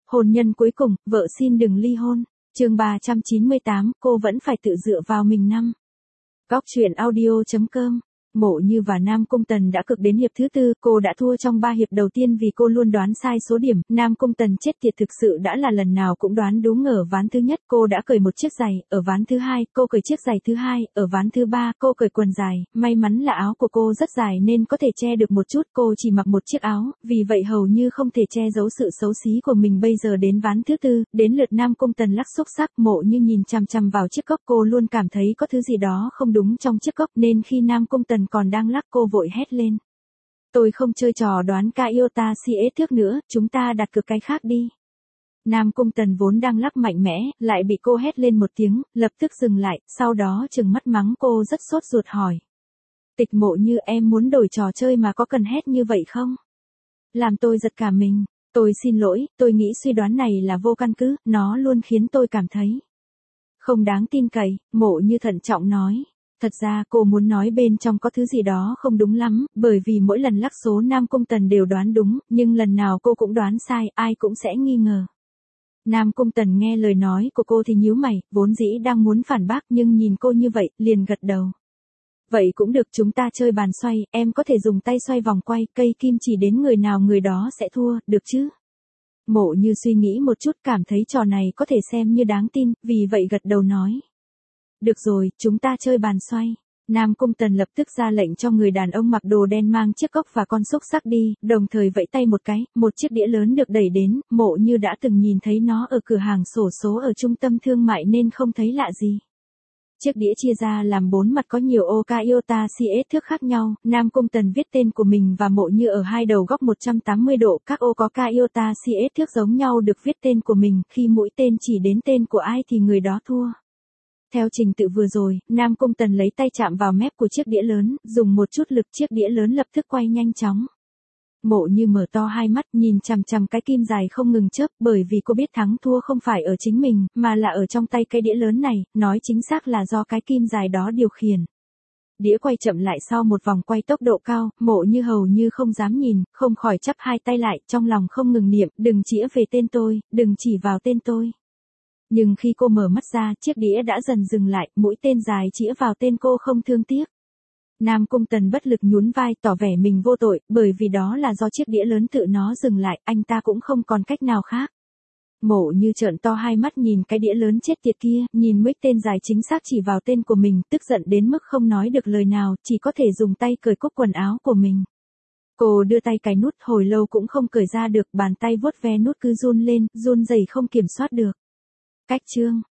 Hôn nhân cuối cùng, vợ xin đừng ly hôn. Chương 398, cô vẫn phải tự dựa vào mình năm. Góc truyện audio.com. Mộ Như và Nam Cung Tần đã cực đến hiệp thứ tư, cô đã thua trong 3 hiệp đầu tiên vì cô luôn đoán sai số điểm. Nam Cung Tần chết tiệt thực sự đã là lần nào cũng đoán đúng. Ở ván thứ nhất cô đã cởi một chiếc giày, ở ván thứ hai cô cởi chiếc giày thứ hai, ở ván thứ ba cô cởi quần dài. May mắn là áo của cô rất dài nên có thể che được một chút, cô chỉ mặc một chiếc áo, vì vậy hầu như không thể che giấu sự xấu xí của mình. Bây giờ đến ván thứ tư, đến lượt Nam Cung Tần lắc xúc xắc. Mộ Như nhìn chằm chằm vào chiếc cốc, cô luôn cảm thấy có thứ gì đó không đúng trong chiếc cốc nên khi Nam Cung Tần còn đang lắc cô vội hét lên. Tôi không chơi trò đoán ca iota CS thước nữa, chúng ta đặt cược cái khác đi. Nam Cung Tần vốn đang lắc mạnh mẽ, lại bị cô hét lên một tiếng, lập tức dừng lại, sau đó trừng mắt mắng cô rất sốt ruột hỏi. Tịch Mộ Như, em muốn đổi trò chơi mà có cần hét như vậy không? Làm tôi giật cả mình. Tôi xin lỗi, tôi nghĩ suy đoán này là vô căn cứ, nó luôn khiến tôi cảm thấy không đáng tin cậy. Mộ Như thận trọng nói. Thật ra cô muốn nói bên trong có thứ gì đó không đúng lắm, bởi vì mỗi lần lắc số Nam Cung Tần đều đoán đúng, nhưng lần nào cô cũng đoán sai, ai cũng sẽ nghi ngờ. Nam Cung Tần nghe lời nói của cô thì nhíu mày, vốn dĩ đang muốn phản bác nhưng nhìn cô như vậy, liền gật đầu. Vậy cũng được, chúng ta chơi bàn xoay, em có thể dùng tay xoay vòng quay, cây kim chỉ đến người nào người đó sẽ thua, được chứ? Mộ Như suy nghĩ một chút, cảm thấy trò này có thể xem như đáng tin, vì vậy gật đầu nói. Được rồi, chúng ta chơi bàn xoay. Nam Cung Tần lập tức ra lệnh cho người đàn ông mặc đồ đen mang chiếc cốc và con xúc xắc đi, đồng thời vẫy tay một cái, một chiếc đĩa lớn được đẩy đến. Mộ Như đã từng nhìn thấy nó ở cửa hàng xổ số ở trung tâm thương mại nên không thấy lạ gì. Chiếc đĩa chia ra làm 4 mặt có nhiều ô ca iota CS thước khác nhau, Nam Cung Tần viết tên của mình và Mộ Như ở hai đầu góc 180 độ, các ô có ca iota CS thước giống nhau được viết tên của mình, khi mũi tên chỉ đến tên của ai thì người đó thua. Theo trình tự vừa rồi, Nam Cung Tần lấy tay chạm vào mép của chiếc đĩa lớn, dùng một chút lực chiếc đĩa lớn lập tức quay nhanh chóng. Mộ Như mở to hai mắt nhìn chằm chằm cái kim dài không ngừng chớp, bởi vì cô biết thắng thua không phải ở chính mình, mà là ở trong tay cái đĩa lớn này, nói chính xác là do cái kim dài đó điều khiển. Đĩa quay chậm lại sau một vòng quay tốc độ cao, Mộ Như hầu như không dám nhìn, không khỏi chắp hai tay lại, trong lòng không ngừng niệm, đừng chĩa về tên tôi, đừng chỉ vào tên tôi. Nhưng khi cô mở mắt ra, chiếc đĩa đã dần dừng lại, mũi tên dài chĩa vào tên cô không thương tiếc. Nam Cung Tần bất lực nhún vai, tỏ vẻ mình vô tội, bởi vì đó là do chiếc đĩa lớn tự nó dừng lại, anh ta cũng không còn cách nào khác. Mộ Như trợn to hai mắt nhìn cái đĩa lớn chết tiệt kia, nhìn mũi tên dài chính xác chỉ vào tên của mình, tức giận đến mức không nói được lời nào, chỉ có thể dùng tay cởi cúc quần áo của mình. Cô đưa tay cài nút, hồi lâu cũng không cởi ra được, bàn tay vuốt ve nút cứ run lên, run rẩy không kiểm soát được. Cách chương